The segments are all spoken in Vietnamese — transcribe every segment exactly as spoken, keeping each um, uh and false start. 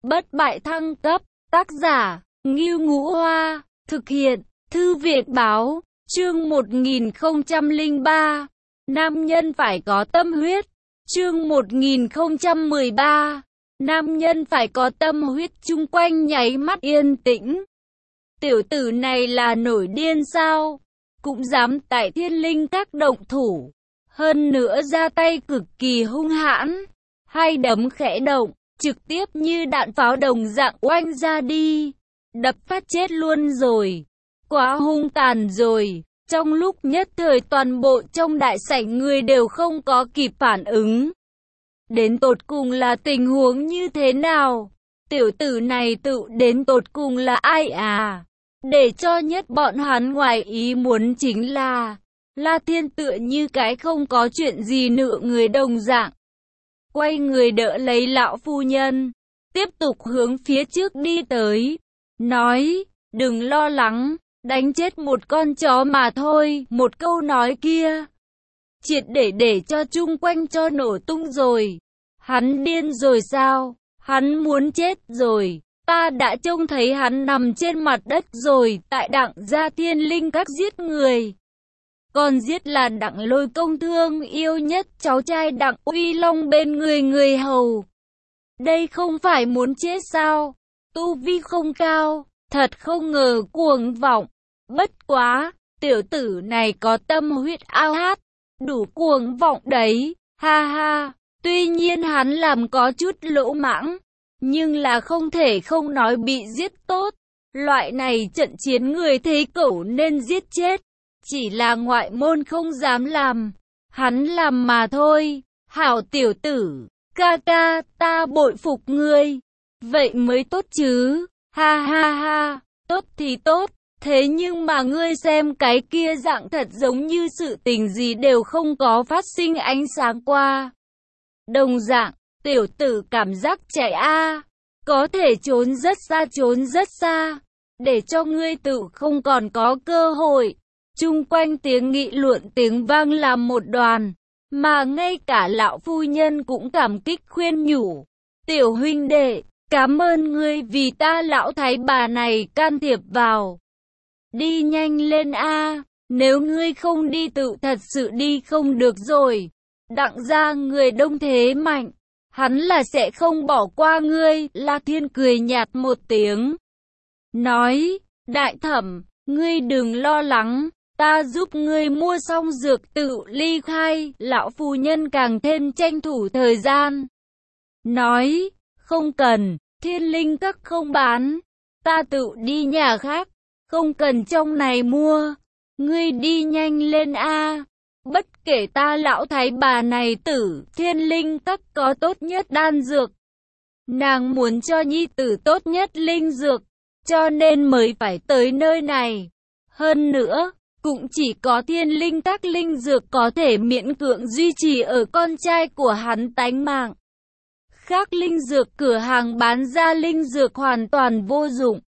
Bất bại thăng cấp, tác giả, Ngưu Ngũ Hoa, thực hiện, Thư viện Báo, chương một nghìn không trăm lẻ ba, nam nhân phải có tâm huyết, chương một nghìn không trăm mười ba, nam nhân phải có tâm huyết. Chung quanh nháy mắt yên tĩnh. Tiểu tử này là nổi điên sao? Cũng dám tại Thiên Linh Các động thủ, hơn nữa ra tay cực kỳ hung hãn, hai đấm khẽ động, trực tiếp như đạn pháo đồng dạng oanh ra đi, đập phát chết luôn rồi, quá hung tàn rồi. Trong lúc nhất thời toàn bộ trong đại sảnh người đều không có kịp phản ứng. Đến tột cùng là tình huống như thế nào? Tiểu tử này tự đến tột cùng là ai à? Để cho nhất bọn hắn ngoài ý muốn chính là La Thiên tựa như cái không có chuyện gì nửa người đồng dạng, quay người đỡ lấy lão phu nhân, tiếp tục hướng phía trước đi tới, nói, đừng lo lắng, đánh chết một con chó mà thôi. Một câu nói kia triệt để để cho chung quanh cho nổ tung rồi. Hắn điên rồi sao? Hắn muốn chết rồi. Ta đã trông thấy hắn nằm trên mặt đất rồi, tại Đặng gia Thiên Linh Các giết người. Còn giết là Đặng Lôi Công thương yêu nhất cháu trai Đặng Uy Long bên người người hầu. Đây không phải muốn chết sao? Tu vi không cao, thật không ngờ cuồng vọng. Bất quá, tiểu tử này có tâm huyết ao hát, đủ cuồng vọng đấy, ha ha. Tuy nhiên hắn làm có chút lỗ mãng, nhưng là không thể không nói bị giết tốt. Loại này trận chiến người thấy cẩu nên giết chết, chỉ là ngoại môn không dám làm, hắn làm mà thôi. Hảo tiểu tử, ca ca, ta bội phục ngươi. Vậy mới tốt chứ, ha ha ha, tốt thì tốt, thế nhưng mà ngươi xem cái kia dạng thật giống như sự tình gì đều không có phát sinh ánh sáng qua. Đồng dạng, tiểu tử cảm giác chạy a, có thể trốn rất xa trốn rất xa, để cho ngươi tự không còn có cơ hội. Chung quanh tiếng nghị luận tiếng vang làm một đoàn, mà ngay cả lão phu nhân cũng cảm kích khuyên nhủ. Tiểu huynh đệ, cảm ơn ngươi vì ta lão thái bà này can thiệp vào. Đi nhanh lên a, nếu ngươi không đi tự thật sự đi không được rồi. Đặng gia người đông thế mạnh, hắn là sẽ không bỏ qua ngươi. La Thiên cười nhạt một tiếng, nói, đại thẩm, ngươi đừng lo lắng, ta giúp ngươi mua xong dược tự ly khai. Lão phu nhân càng thêm tranh thủ thời gian, nói, không cần, Thiên Linh Các không bán, ta tự đi nhà khác, không cần trong này mua, ngươi đi nhanh lên a. Bất kể ta lão thái bà này tử, Thiên Linh Các có tốt nhất đan dược, nàng muốn cho nhi tử tốt nhất linh dược, cho nên mới phải tới nơi này. Hơn nữa, cũng chỉ có Thiên Linh Các linh dược có thể miễn cưỡng duy trì ở con trai của hắn tánh mạng. Khác linh dược cửa hàng bán ra linh dược hoàn toàn vô dụng.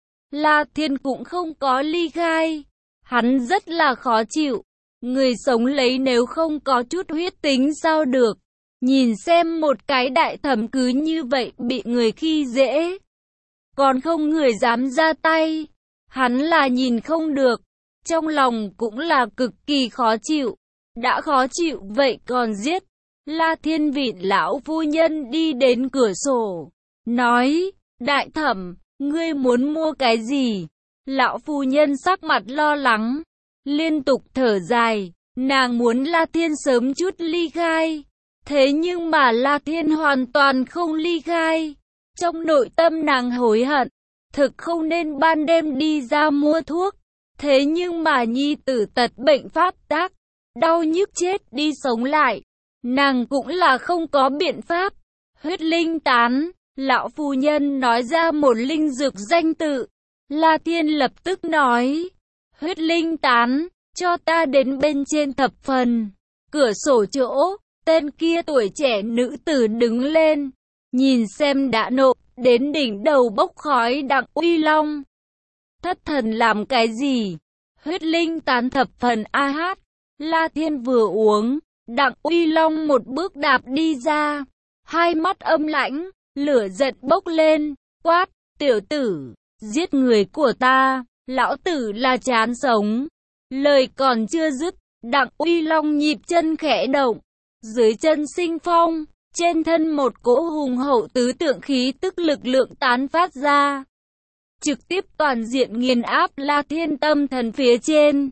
La Thiên cũng không có ly khai, hắn rất là khó chịu. Người sống lấy nếu không có chút huyết tính sao được. Nhìn xem một cái đại thẩm cứ như vậy bị người khi dễ, còn không người dám ra tay. Hắn là nhìn không được, trong lòng cũng là cực kỳ khó chịu. Đã khó chịu vậy còn giết. La Thiên vịn lão phu nhân đi đến cửa sổ, nói, đại thẩm, ngươi muốn mua cái gì? Lão phu nhân sắc mặt lo lắng, liên tục thở dài, nàng muốn La Thiên sớm chút ly khai. Thế nhưng mà La Thiên hoàn toàn không ly khai. Trong nội tâm nàng hối hận, thực không nên ban đêm đi ra mua thuốc. Thế nhưng mà nhi tử tật bệnh pháp tác, đau nhức chết đi sống lại, nàng cũng là không có biện pháp. Huyết linh tán, lão phu nhân nói ra một linh dược danh tự. La Thiên lập tức nói, huyết linh tán, cho ta đến bên trên thập phần. Cửa sổ chỗ, tên kia tuổi trẻ nữ tử đứng lên, nhìn xem đã nộp đến đỉnh đầu bốc khói Đặng Uy Long. Thất thần làm cái gì? Huyết linh tán thập phần a hát. La Thiên vừa uống, Đặng Uy Long một bước đạp đi ra, hai mắt âm lãnh, lửa giận bốc lên, quát, tiểu tử, giết người của ta, lão tử là chán sống. Lời còn chưa dứt, Đặng Uy Long nhịp chân khẽ động, dưới chân sinh phong, trên thân một cỗ hùng hậu tứ tượng khí tức lực lượng tán phát ra, trực tiếp toàn diện nghiền áp La Thiên tâm thần phía trên.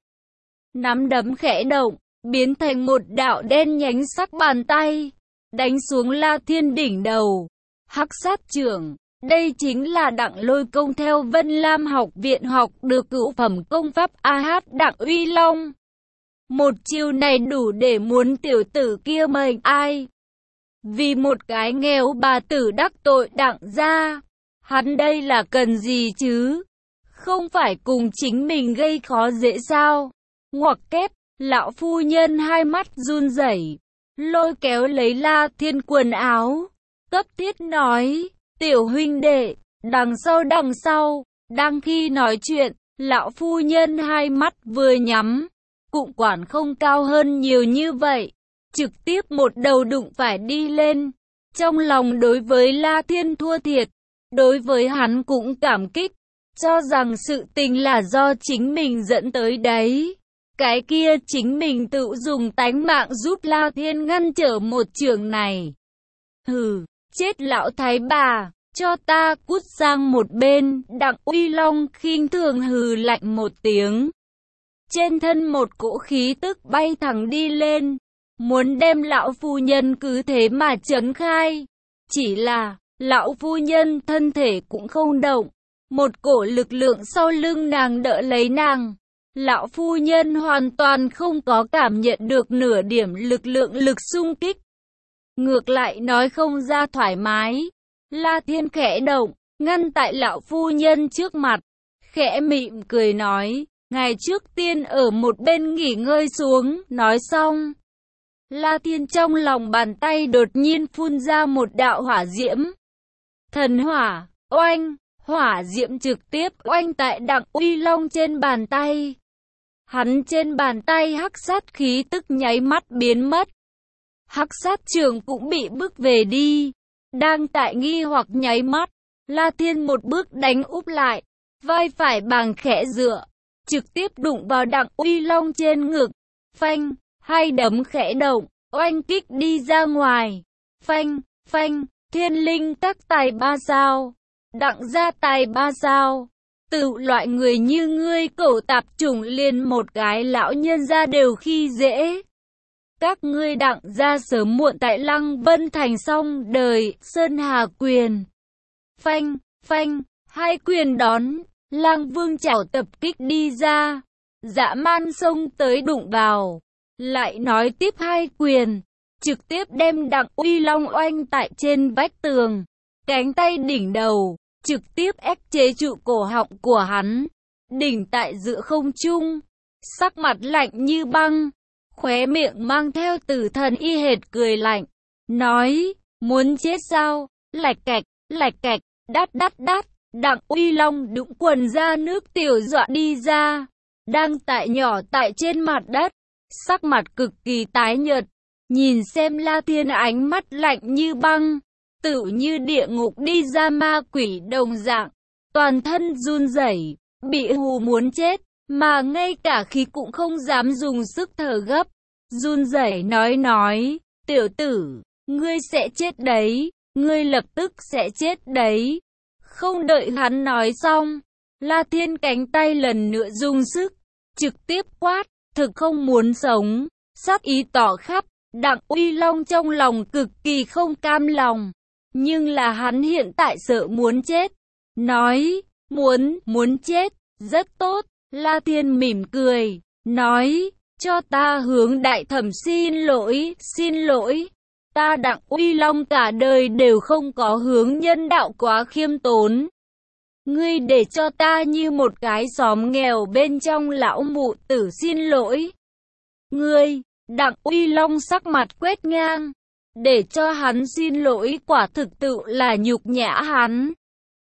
Nắm đấm khẽ động, biến thành một đạo đen nhánh sắc bàn tay, đánh xuống La Thiên đỉnh đầu. Hắc sát trưởng, đây chính là Đặng Lôi Công theo Vân Lam học viện học được cửu phẩm công pháp A Hát Đặng Uy Long. Một chiêu này đủ để muốn tiểu tử kia mệnh ai. Vì một cái nghèo bà tử đắc tội Đặng gia, hắn đây là cần gì chứ? Không phải cùng chính mình gây khó dễ sao? Ngoặc kép, lão phu nhân hai mắt run rẩy, lôi kéo lấy La Thiên quần áo, cấp thiết nói, tiểu huynh đệ, đằng sau đằng sau. Đang khi nói chuyện, lão phu nhân hai mắt vừa nhắm, cũng quản không cao hơn nhiều như vậy, trực tiếp một đầu đụng phải đi lên. Trong lòng đối với La Thiên thua thiệt, đối với hắn cũng cảm kích, cho rằng sự tình là do chính mình dẫn tới đấy. Cái kia chính mình tự dùng tánh mạng giúp La Thiên ngăn trở một trường này. Hừ, chết lão thái bà, cho ta cút sang một bên. Đặng Uy Long khinh thường hừ lạnh một tiếng. Trên thân một cỗ khí tức bay thẳng đi lên, muốn đem lão phu nhân cứ thế mà chấn khai. Chỉ là, lão phu nhân thân thể cũng không động, một cổ lực lượng sau lưng nàng đỡ lấy nàng. Lão phu nhân hoàn toàn không có cảm nhận được nửa điểm lực lượng lực xung kích. Ngược lại nói không ra thoải mái. La Thiên khẽ động, ngăn tại lão phu nhân trước mặt, khẽ mỉm cười nói, ngài trước tiên ở một bên nghỉ ngơi xuống. Nói xong, La Thiên trong lòng bàn tay đột nhiên phun ra một đạo hỏa diễm. Thần hỏa, oanh, hỏa diễm trực tiếp oanh tại Đặng Uy Long trên bàn tay. Hắn trên bàn tay hắc sát khí tức nháy mắt biến mất. Hắc sát trường cũng bị bức về đi. Đang tại nghi hoặc nháy mắt, La Thiên một bước đánh úp lại, vai phải bằng khẽ dựa, trực tiếp đụng vào Đặng Uy Long trên ngực. Phanh, hai đấm khẽ động, oanh kích đi ra ngoài. Phanh, phanh, thiên linh tắc tài ba sao, Đặng gia tài ba sao. Tự loại người như ngươi cẩu tạp chủng liền một cái lão nhân gia đều khi dễ. Các ngươi Đặng gia sớm muộn tại Lăng Vân Thành xong đời. Sơn Hà quyền. Phanh, phanh, hai quyền đón, Lang Vương chảo tập kích đi ra. Dã man xông tới đụng vào, lại nói tiếp hai quyền, trực tiếp đem Đặng Uy Long oanh tại trên vách tường. Cánh tay đỉnh đầu, trực tiếp ép chế trụ cổ họng của hắn, đỉnh tại giữa không trung, sắc mặt lạnh như băng, khóe miệng mang theo tử thần y hệt cười lạnh, nói, muốn chết sao? Lạch cạch, lạch cạch, đát đát đát. Đặng Uy Long đũng quần ra nước tiểu dọa đi ra, đang tại nhỏ tại trên mặt đất, sắc mặt cực kỳ tái nhợt, nhìn xem La Thiên ánh mắt lạnh như băng, tựu như địa ngục đi ra ma quỷ đồng dạng, toàn thân run rẩy, bị hù muốn chết, mà ngay cả khí cũng không dám dùng sức thở gấp, run rẩy nói nói, tiểu tử, ngươi sẽ chết đấy, ngươi lập tức sẽ chết đấy. Không đợi hắn nói xong, La Thiên cánh tay lần nữa dùng sức, trực tiếp quát, thực không muốn sống, sát ý tỏ khắp. Đặng Uy Long trong lòng cực kỳ không cam lòng, nhưng là hắn hiện tại sợ muốn chết, nói, muốn, muốn chết, rất tốt. La Thiên mỉm cười, nói, cho ta hướng đại thẩm xin lỗi, xin lỗi. Ta Đặng Uy Long cả đời đều không có hướng nhân đạo quá khiêm tốn. Ngươi để cho ta như một cái xóm nghèo bên trong lão mụ tử xin lỗi. Ngươi, Đặng Uy Long sắc mặt quét ngang, để cho hắn xin lỗi quả thực tự là nhục nhã hắn.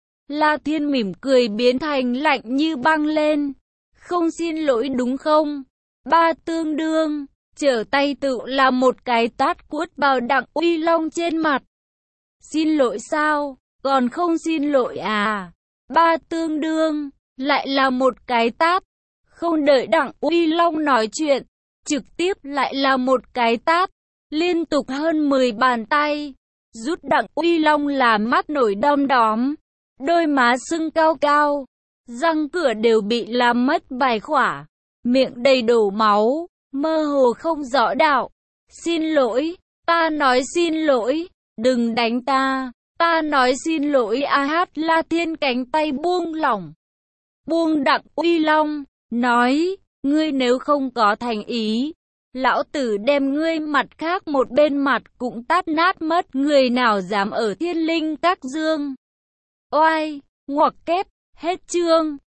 La Thiên mỉm cười biến thành lạnh như băng lên. Không xin lỗi đúng không? Ba tương đương. Trở tay tự là một cái tát cuốt vào Đặng Uy Long trên mặt. Xin lỗi sao? Còn không xin lỗi à? Ba tương đương, lại là một cái tát. Không đợi Đặng Uy Long nói chuyện, trực tiếp lại là một cái tát. Liên tục hơn mười bàn tay, rút Đặng Uy Long là mắt nổi đom đóm, đôi má sưng cao cao, răng cửa đều bị làm mất vài khỏa, miệng đầy đổ máu, mơ hồ không rõ đạo. Xin lỗi, ta nói xin lỗi, đừng đánh ta, ta nói xin lỗi. A Hát La Thiên cánh tay buông lỏng, buông Đặng Uy Long, nói, ngươi nếu không có thành ý, lão tử đem ngươi mặt khác một bên mặt cũng tát nát mất. Người nào dám ở Thiên Linh Các Dương? Oai, ngoặc kép, hết chương.